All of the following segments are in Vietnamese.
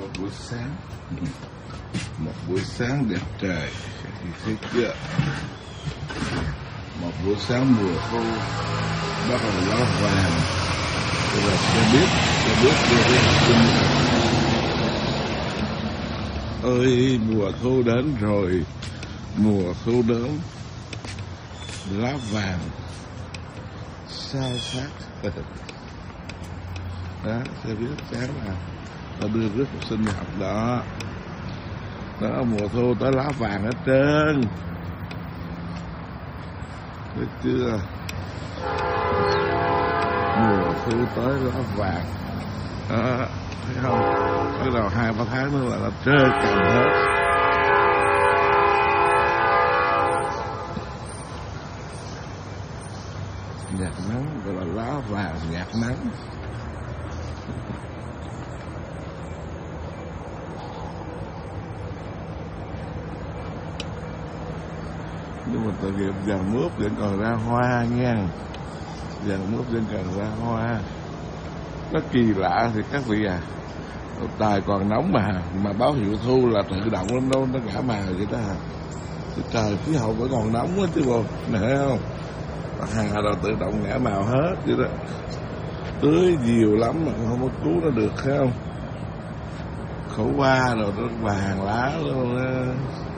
buổi sáng, một buổi sáng đẹp trời, thấy chưa? Một buổi sáng mùa thu, bắt đầu lá vàng, rồi xe buýt đưa đến học sinh. Ơi, mùa thu đến rồi, mùa thu đến, lá vàng sao sát. Đó, xe buýt sáng là nó đưa rước học sinh đi học đó. Đó, mùa thu tới lá vàng hết trơn. Thấy chưa? Mùa thu tới lá vàng. Đó, thấy không? Bắt đầu 2-3 tháng nữa là nó trơ cành hết. Nhạc nắng gọi là lá vàng nhạc nắng. Nhưng mà tội nghiệp vàng mướp vẫn còn ra hoa nha. Vàng mướp vẫn còn ra hoa. Nó kỳ lạ thì các vị à. Trời còn nóng mà báo hiệu thu là tự động nó ngã màu vậy đó. Trời khí hậu vẫn còn nóng á chứ bộ. Nè thấy không? Hà rồi tự động ngã màu hết vậy đó. Tưới nhiều lắm mà không có cứu nó được thấy không? Khổ qua rồi nó vàng lá luôn á.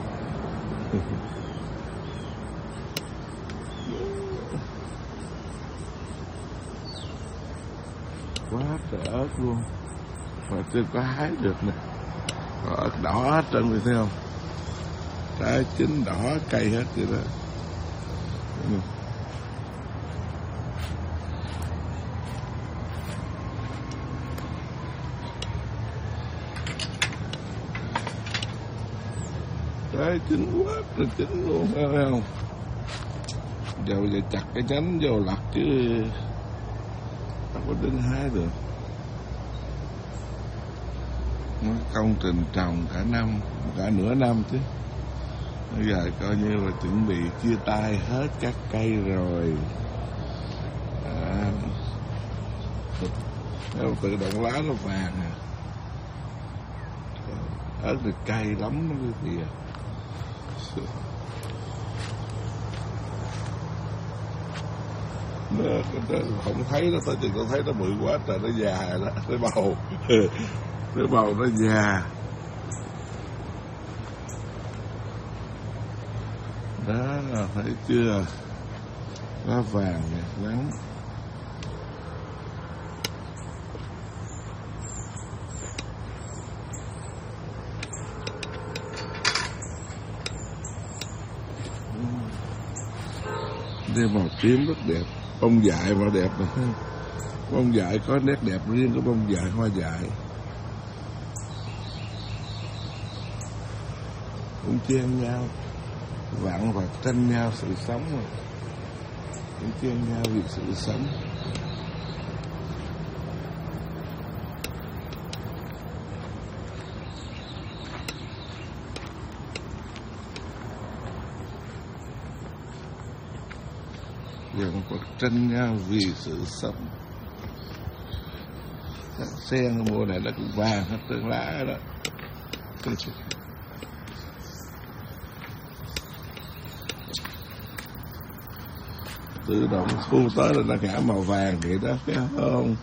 Quá trời ớt luôn. Mà chưa có hái được nè. Ớt đỏ hết trơn rồi thấy không? Trái chín đỏ cây hết vậy đó. Trái chín quá trời chín luôn thấy không? Giờ bây giờ chặt cái nhánh vô lặt chứ không có đến hái được. Nó công trình trồng cả năm, cả nửa năm chứ. Bây giờ coi như là chuẩn bị chia tay hết các cây rồi. Tự động lá nó vàng à. Ớt thì cay lắm nó cái gì à. Nó không thấy nó tới chừng tôi thấy nó bự quá trời nó già đó, nó bầu. Cái bầu nó già. Đó, thấy chưa? Lá vàng nhạt nắng. Đây màu tím rất đẹp. Bông dại mà đẹp mà. Bông dại có nét đẹp riêng của bông dại, hoa dại. Cũng chen nhau, vặn và tranh nhau sự sống rồi. Cũng chen nhau vì sự sống. Vặn và tranh nhau vì sự sống. Sen mùa này nó cũng vàng hết trơn lá đó. Tự động thu tới là nó ngã màu vàng vậy đó phải không?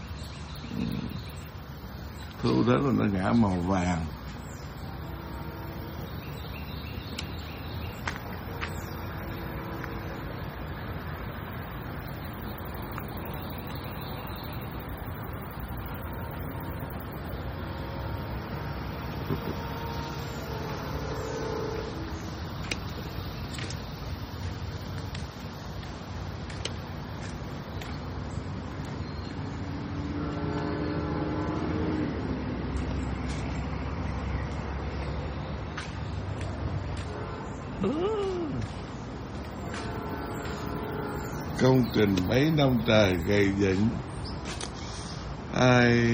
Thu đến là nó ngã màu vàng. Công trình mấy năm trời gây dựng. Ai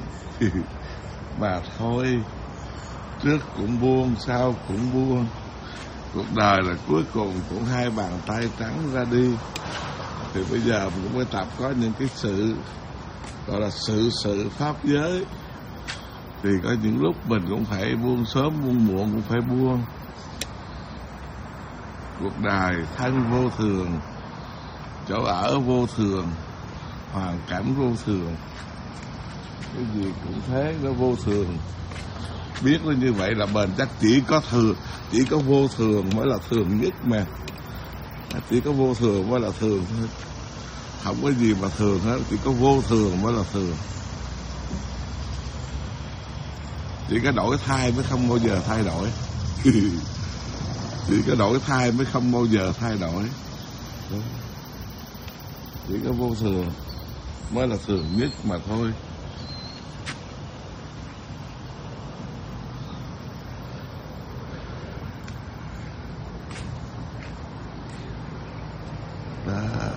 mà thôi, trước cũng buông, sau cũng buông. Cuộc đời là cuối cùng cũng hai bàn tay trắng ra đi. Thì bây giờ mình cũng phải tập có những cái sự gọi là sự pháp giới. Thì có những lúc mình cũng phải buông sớm buông muộn cũng phải buông. Cuộc đời thân vô thường, chỗ ở vô thường, hoàn cảnh vô thường, cái gì cũng thế, nó vô thường. Biết nó như vậy là bền chắc. Chỉ có thường, chỉ có vô thường mới là thường nhất mà. Chỉ có vô thường mới là thường thôi. Không có gì mà thường hết, chỉ có vô thường mới là thường. Chỉ có đổi thay mới không bao giờ thay đổi. Chỉ có đổi thay mới không bao giờ thay đổi. Chỉ có vô thường mới là thường nhất mà thôi. Đó.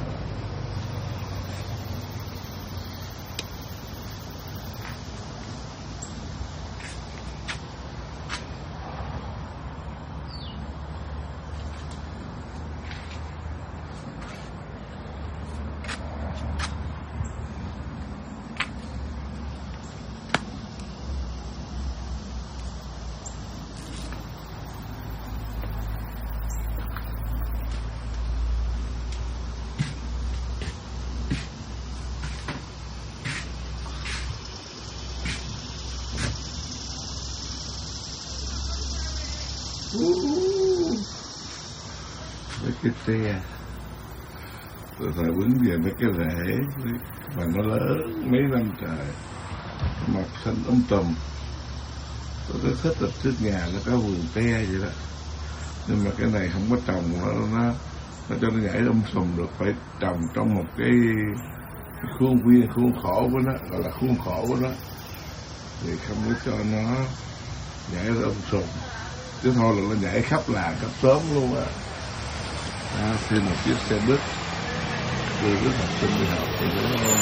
Mấy cái tre rồi thời quýnh về mấy cái rễ mà nó lớn mấy năm trời, mặt xanh tùm. Tôi thích là trước nhà nó có vườn tre vậy đó, nhưng mà cái này không có trồng, nó cho nó nhảy sùm được, phải trồng trong một cái khuôn khổ của nó, gọi là khuôn khổ của nó, thì không có cho nó nhảy sùm. Chứ thôi là nó nhảy khắp làng khắp xóm luôn á. Xin một chiếc xe buýt đưa đứa học sinh đi học thì nó.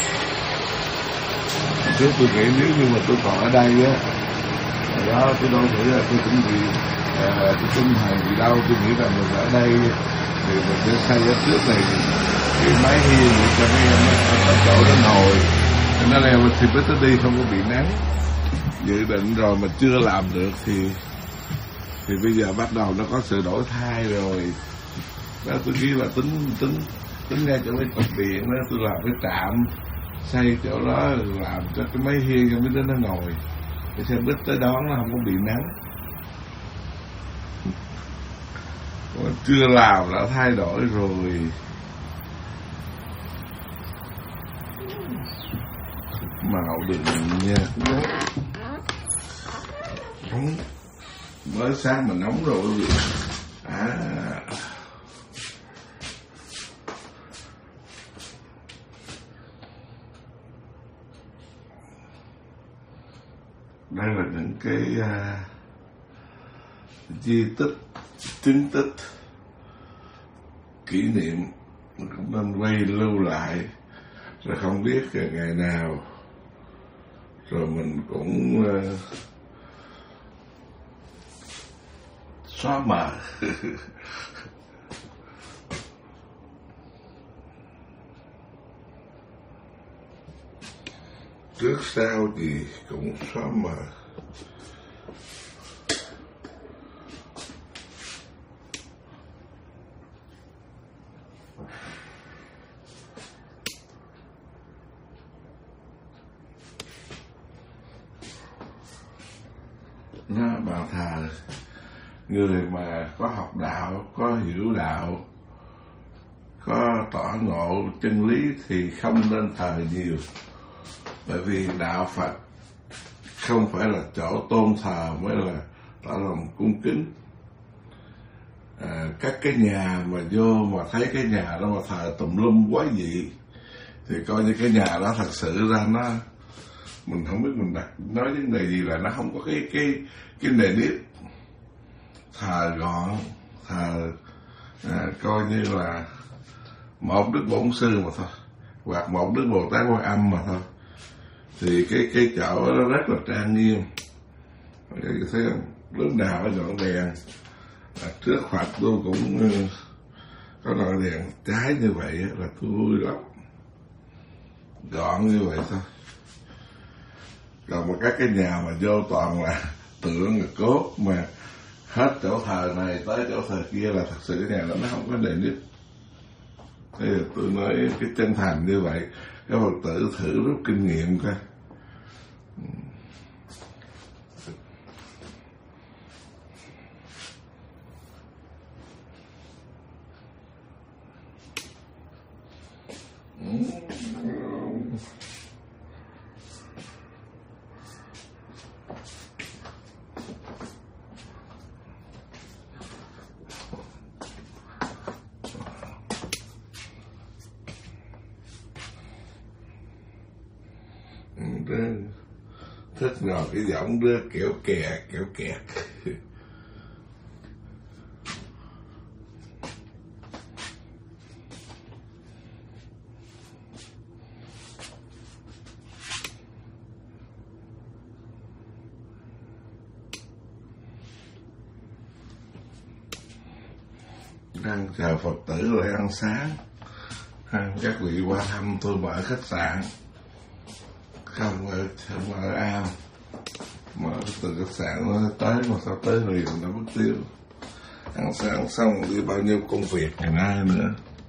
Trước tôi nghĩ nếu như mà tôi còn ở đây á, đó tôi đâu nghĩ là tôi cũng bị tôi tinh thần gì đâu. Tôi nghĩ rằng mình ở đây thì mình sẽ xây ở trước này cái mái hiên để cho mấy em ở chỗ đó ngồi, nó leo lên xe buýt nó đi không có bị nắng. Dự định rồi mà chưa làm được thì bây giờ bắt đầu nó có sự đổi thay rồi. Đó, tôi nghĩ là tính ra cho mấy cột điện đó, tôi làm cái trạm xây chỗ đó, làm cho cái máy hiên cho mấy đứa nó ngồi, cái xe buýt tới đón nó không có bị nắng. Mà chưa làm đã thay đổi rồi. Màu đừng nha. Mới sáng mà nóng rồi quý vị. Đây là những cái di tích, chứng tích, kỷ niệm mình cũng nên quay lưu lại, rồi không biết ngày nào rồi mình cũng xóa mờ. Trước sau gì cũng xóa mờ. Nó bảo thà người mà có học đạo, có hiểu đạo, có tỏ ngộ chân lý thì không nên thờ nhiều. Bởi vì đạo Phật không phải là chỗ tôn thờ mới là tỏ lòng cung kính. Các cái nhà mà vô mà thấy cái nhà đó mà thờ tùm lum quá dị thì coi như cái nhà đó thật sự ra nó, mình không biết mình nói vấn đề gì, là nó không có cái nề nếp thờ gọn, thờ coi như là một Đức Bổn Sư mà thôi, hoặc một Đức Bồ Tát Quan Âm mà thôi. Thì cái chỗ đó rất là trang nghiêm. Thấy không? Lúc nào nó gọn đèn. Trước Phật tôi cũng có ngọn đèn trái như vậy là tôi vui lắm. Gọn như vậy thôi. Còn mà các cái nhà mà vô toàn là tượng là cốt, mà hết chỗ thờ này tới chỗ thờ kia là thật sự cái nhà đó nó không có nề nếp. Thế là tôi nói cái chân thành như vậy, các Phật tử thử rút kinh nghiệm coi. Thích ngồi cái giọng đưa kiểu kẹt. Đang chờ Phật tử lại ăn sáng. Các vị qua thăm tôi mở khách sạn, không ở ao, mở từ khách sạn nó tới mà sao tới liền nó mất tiêu. Ăn sáng xong đi bao nhiêu công việc ngày nay nữa.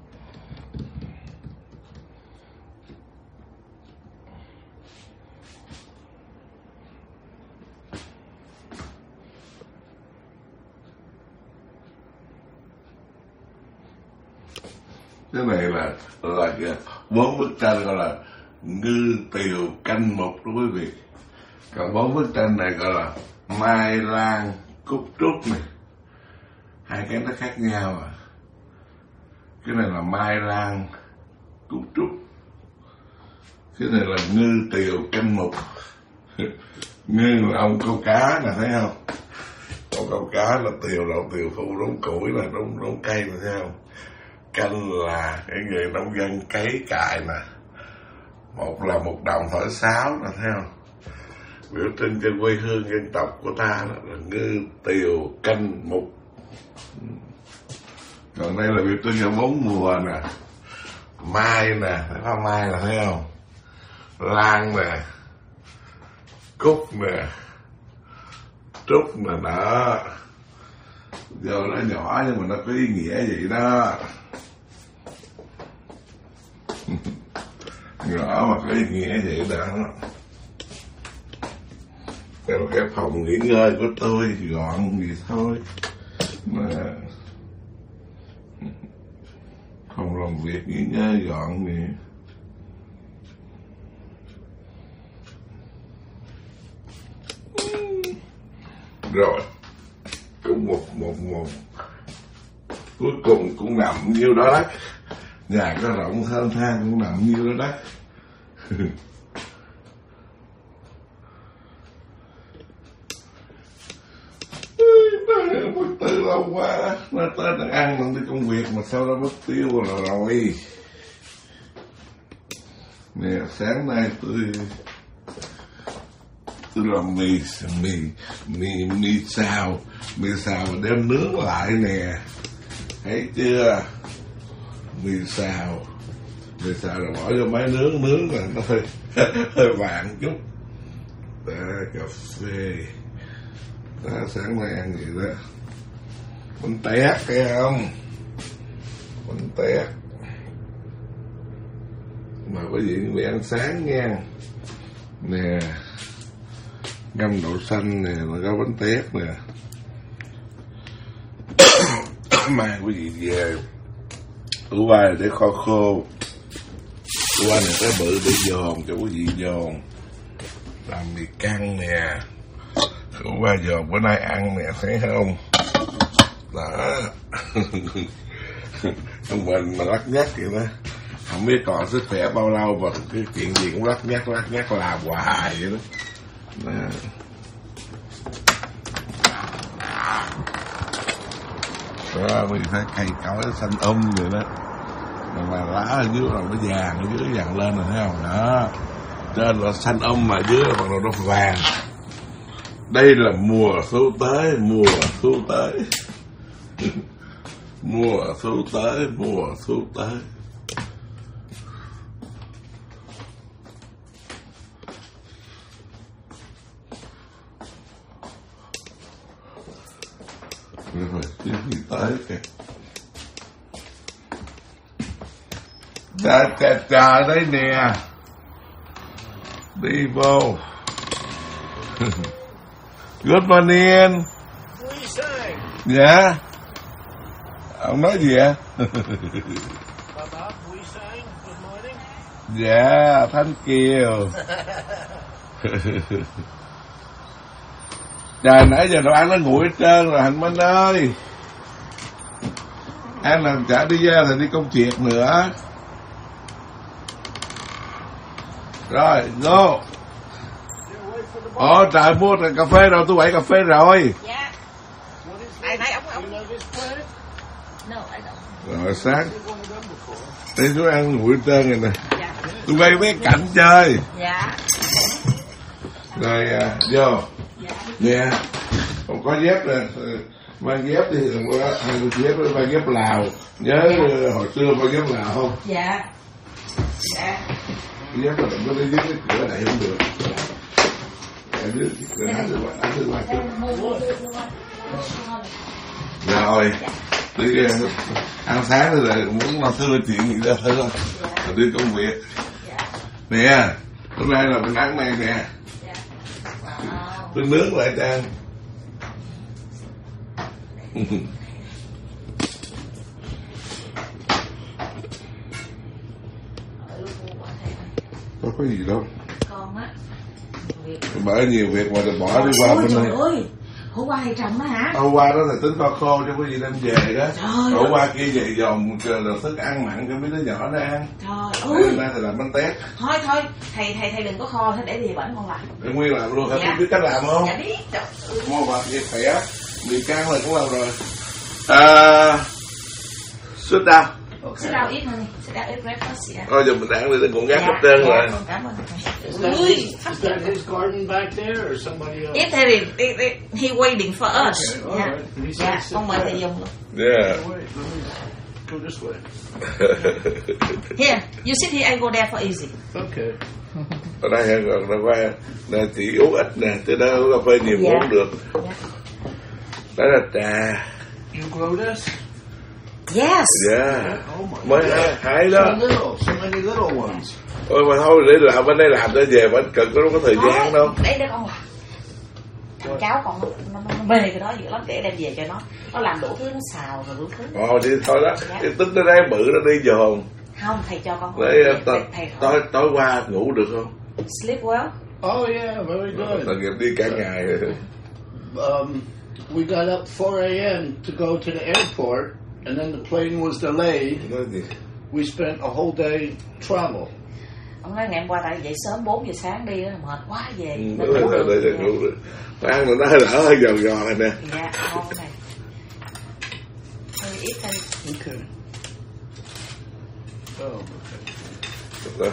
Cái này là 4 bức tranh gọi là ngư tiều canh mục đó quý vị. Còn 4 bức tranh này gọi là mai lan cúc trúc này. Hai cái nó khác nhau à. Cái này là mai lan cúc trúc, cái này là ngư tiều canh mục. Ngư là ông câu cá nè, thấy không? Ông câu cá là tiều phụ đốn củi là đốn cây nè, thấy không? Canh là cái người nông dân cấy cài nè. Một là một đồng thổi sáo nè, thấy không? Biểu trưng cho quê hương dân tộc của ta đó, là ngư tiều canh mục. Còn đây là biểu trưng cho 4 mùa nè. Mai nè, thấy không? Mai là thấy không? Lan nè, cúc nè, trúc nè, đó. Giờ nó nhỏ nhưng mà nó có ý nghĩa vậy đó. Nhỏ mà có ý nghĩa vậy đó. Đây là cái phòng nghỉ ngơi của tôi, gọn gì thôi mà phòng làm việc nghỉ ngơi gọn gì. Rồi cũng một cuối cùng cũng nằm nhiêu đó đất. Nhà có rộng thênh thang cũng nằm nhiêu đó đất. Mất tiêu lâu quá, nó tới nó ăn nó đi công việc mà sau đó mất tiêu rồi. Nè, sáng nay tôi làm mì xào mà đem nướng lại nè, thấy chưa? Mì xào là bỏ vô máy nướng là nó hơi vàng chút. Đó, cà phê. Đó, sáng nay ăn gì đó. Bánh tét thấy không? Bánh tét. Mà có gì cũng bị ăn sáng nha. Nè, ngâm đậu xanh nè, mà có bánh tét nè. Mai quý vị về ủ vai để kho khô. Ủ vai này cái bự để giòn cho quý vị giòn. Làm mì căng nè. Ủ vai giòn bữa nay ăn nè, thấy không? Đó. Ông mình mà lắc nhắc vậy đó, không biết còn sức khỏe bao lâu mà cái chuyện gì cũng lắc nhắc làm hoài vậy đó. Đó, mình thấy cây cối xanh vậy đó, mà lá ở dưới là nó vàng, ở dưới vàng lên rồi thấy không? Đó, trên là xanh mà dưới là bắt đầu nó vàng. Đây là mùa thu tới. Mùa thu tới. Trời đấy nè. Đi vô. Good morning. Dạ. Ông nói gì ạ? Dạ, thank you. Trời, nãy giờ đồ ăn nó nguội hết trơn rồi Hạnh Minh ơi. Ăn làm chả đi ra thì đi công chuyện nữa. Rồi, go. Ồ trời, mua cà phê rồi, tôi quậy cà phê rồi. Dạ. Nãy ông. Rồi sáng đi xuống ăn nguội trơn rồi nè. Tôi quay mấy cảnh chơi. Dạ. Rồi vô. Nè, không có dép nè. Mang dép thì đừng có ăn dép, mang dép Lào. Nhớ hồi xưa mang dép Lào không? Dạ. Dạ. Dép là đừng có đi dưới cái cửa này không được. Rồi đi ăn sáng rồi muốn lo thưa chuyện gì đó thôi, rồi đi công việc nè. Hôm nay là mình ăn này nè, tôi nướng lại cho ăn. Có gì đâu Con á, bởi nhiều việc mà bỏ đi qua bên này. Ơi, hôm qua thì trồng đó hả? Hôm qua đó là tính kho khô cho có gì đem về đó. Hôm qua kia về dòm là thức ăn mặn cho mấy đứa nhỏ nó ăn. Trời ơi. Hôm nay thì làm bánh tét. Thôi, thầy đừng có kho, thế để gì bẩn con làm. Để Nguyên làm luôn hả? Dạ. Biết cách làm không? Dạ biết. Mua bạc vậy khỏe. Bị can là cũng làm rồi. Sit down. Sit down eat honey. Sit down eat breakfast. Yeah. Thôi giờ mình ăn đi, cũng gác hết trơn rồi. Cảm ơn. Is that his garden back there or somebody else? Yes, he waiting for us. Okay, all right. Dạ, con mời thầy dùng luôn. Yeah. Wait, let me go this way. Here, you sit here, I go there for easy. Okay. Ở đây còn qua nè, chỉ uống ít nè, chứ đó uống cà phê nhiều Dạ. uống được. Dạ. Đó là trà. You grow this? Yes. Dạ. Oh my Mới hái đó. so many little ones. Ôi mà thôi để làm bên đây làm cho về bên cực nó không có thời gian đâu. Để con làm. Thằng cháu con nó mê cái đó dữ lắm, để đem về cho nó làm đủ thứ, nó xào rồi đủ thứ. Ồ đi thôi đó, cái tức nó đang bự nó đi dồn. Không, thầy cho con. Để tối qua ngủ được không? Sleep well. Oh yeah, very good. Tội nghiệp đi cả ngày. We got up 4 a.m. to go to the airport, and then the plane was delayed. Nói gì? We spent a whole day travel. Ông nói ngày hôm qua tại dậy sớm 4 giờ sáng đi, mệt quá về. Để ngủ được. Ăn rồi nó hơi đỡ, hơi giòn giòn này nè. Dạ, ngon này. Hơi ít thôi. Okay. Oh, Đó.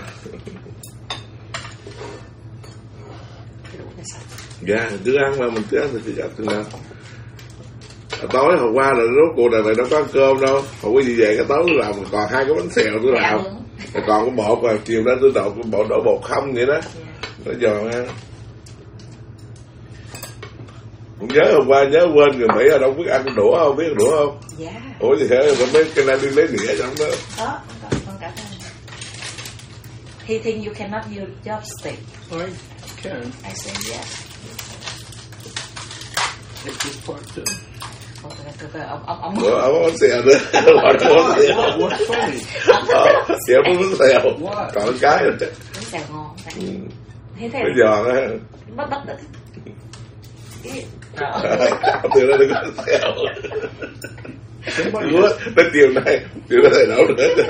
Dạ, cứ ăn mà mình cứ ăn thì chỉ gặp chừng nào. Tối hôm qua là rốt cuộc này đâu có ăn cơm đâu, không có gì về cái tối làm còn 2 cái bánh xèo tôi làm, còn cái bột rồi chiều đó tôi đổ bột không vậy đó, nó giòn ăn. Không nhớ hôm qua nhớ quên người Mỹ ở đâu biết ăn đũa không, biết đũa không? Dạ. Ủa gì thế, rồi mấy cái này đi lấy đĩa trong đó. Đó, con cảm ơn. He think you cannot use chopstick. I can. I say yes. Take this part too. Ông Ông bánh xèo nữa. What's funny? Xèo bánh xèo. Còn cái rồi. bánh xèo ngon. Thế Nó giòn á. Bất được. Ông tưởng nó đừng có xèo. Đến chiều nay thầy nấu được hết.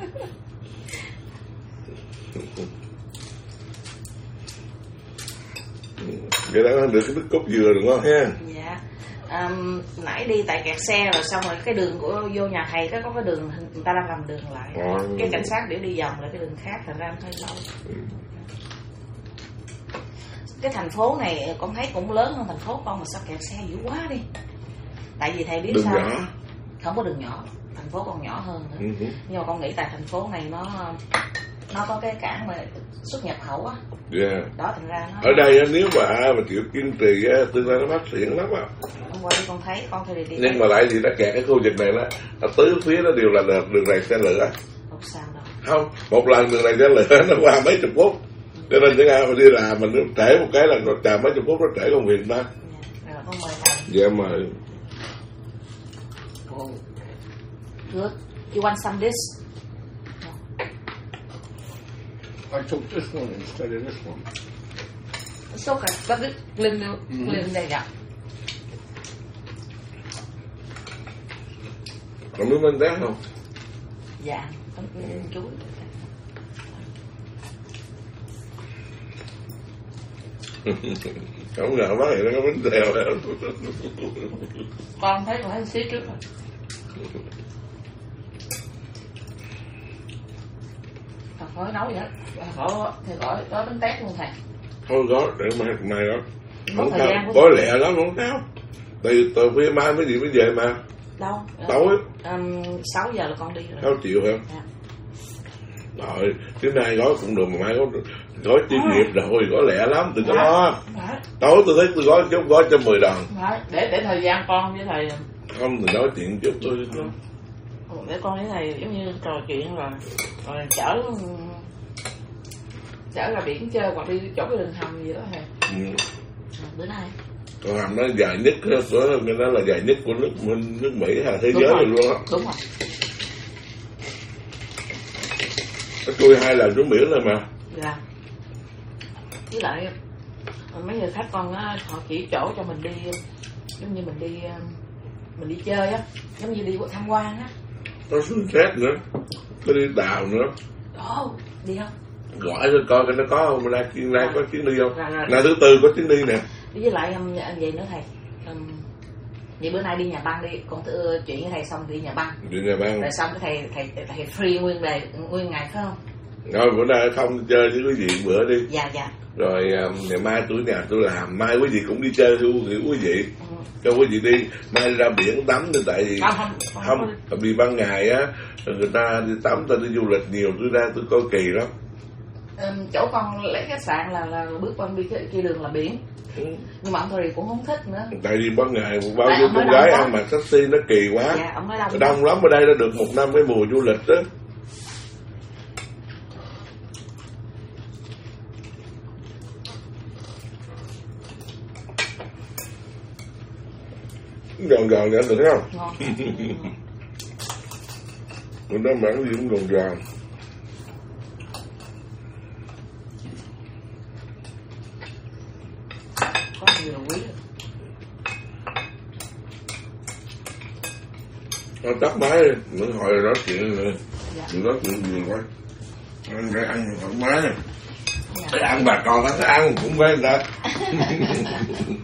Vậy đó được cái nước cốt dừa đúng không ha? Dạ. Nãy đi tại kẹt xe rồi xong rồi cái đường của vô nhà thầy có cái đường người ta đang làm đường lại. Cái cảnh sát biểu đi vòng lại cái đường khác, thành ra hơi lâu. Cái thành phố này con thấy cũng lớn hơn thành phố con mà sao kẹt xe dữ quá đi. Tại vì thầy biết đường sao nhỏ. Không có đường nhỏ, thành phố còn nhỏ hơn nữa. Nhưng mà con nghĩ tại thành phố này nó có cái cảng mà xuất nhập khẩu á. Yeah. Đó thành ra nó ở đây nếu mà chịu kiên trì tương lai nó phát triển lắm á. hôm qua đi con thấy con thì đi Nhưng mà lại thì nó kẹt cái khu vực này nó tứ phía nó đều là đường này xe lửa. không sao đâu. Không, một lần đường này ra lửa nó qua mấy chục phút, cho nên những ai mà đi làm mình trễ một cái là nó chờ mấy chục phút nó trễ công việc đó. Rồi con mời thầy. Dạ mời. Good. You want some this? I took this one instead of this one. It's okay. But this lên đây dạ. Còn miếng bánh tét không? Dạ, con chú. Không ngờ bác này nó có bánh xèo. Con thấy xí trước rồi. Khỏi nấu gì hết. Thầy gọi có bánh tét luôn thầy. Thôi gói, để mai gói. Không thời gian. Gói lẹ lắm, không sao. Từ phía mai mấy gì mới về mà. Đâu? Tối. 6 giờ là con đi rồi. 6 triệu hả? Dạ. Rồi, thứ nay gói cũng được mà mai gói chuyên nghiệp rồi, gói lẹ lắm, đừng có lo. Tối tôi thấy tôi gói chút gói cho 10 đồng. Để thời gian con với thầy. Không, mình nói chuyện chút thôi. Để con với thầy giống như trò chuyện rồi chở ra biển chơi hoặc đi chỗ cái đường hầm gì đó thầy. Bữa nay Còn hầm nó dài nhất nó là dài nhất của nước Mỹ hay thế giới rồi luôn á. Đúng rồi. Nó chui 2 lần xuống biển rồi mà. Dạ. Với lại mấy người khách con á, họ chỉ chỗ cho mình đi giống như mình đi chơi á, giống như đi tham quan á. Có xuống xét nữa, có đi đào nữa. Đi không? Gọi cho coi nó có không, nay có chuyến đi không? Rồi. Ngày thứ tư có chuyến đi nè. Với lại vậy nữa thầy. Vậy bữa nay đi nhà băng đi, con tự chuyện với thầy xong đi nhà băng. Đi nhà băng. Rồi xong cái thầy free nguyên ngày phải không? Rồi bữa nay không chơi với quý vị bữa đi. Dạ. Rồi ngày mai nhà tôi làm, mai quý vị cũng đi chơi thưa quý vị. Cho quý vị đi, mai ra biển tắm thì tại vì không vì ban ngày á người ta đi tắm, ta đi du lịch nhiều, tôi ra tôi coi kỳ lắm. Chỗ con lấy khách sạn là bước qua đi kia đường là biển. Nhưng mà ông Thôi cũng không thích nữa. Tại vì ban ngày bao nhiêu con gái ăn mặc sexy nó kỳ quá. Dạ, ông nói đông lắm, ở đây đã được 1 năm cái mùa du lịch đó. Giòn giòn vậy được không? Ngon. Mình nó mặn gì cũng giòn giòn. Có nhiều là quý. Nó tắt máy đi, mình hồi nói chuyện rồi. Đừng nói chuyện gì quá. Anh phải ăn thoải mái. Ăn bà con nó ăn cũng phải người ta.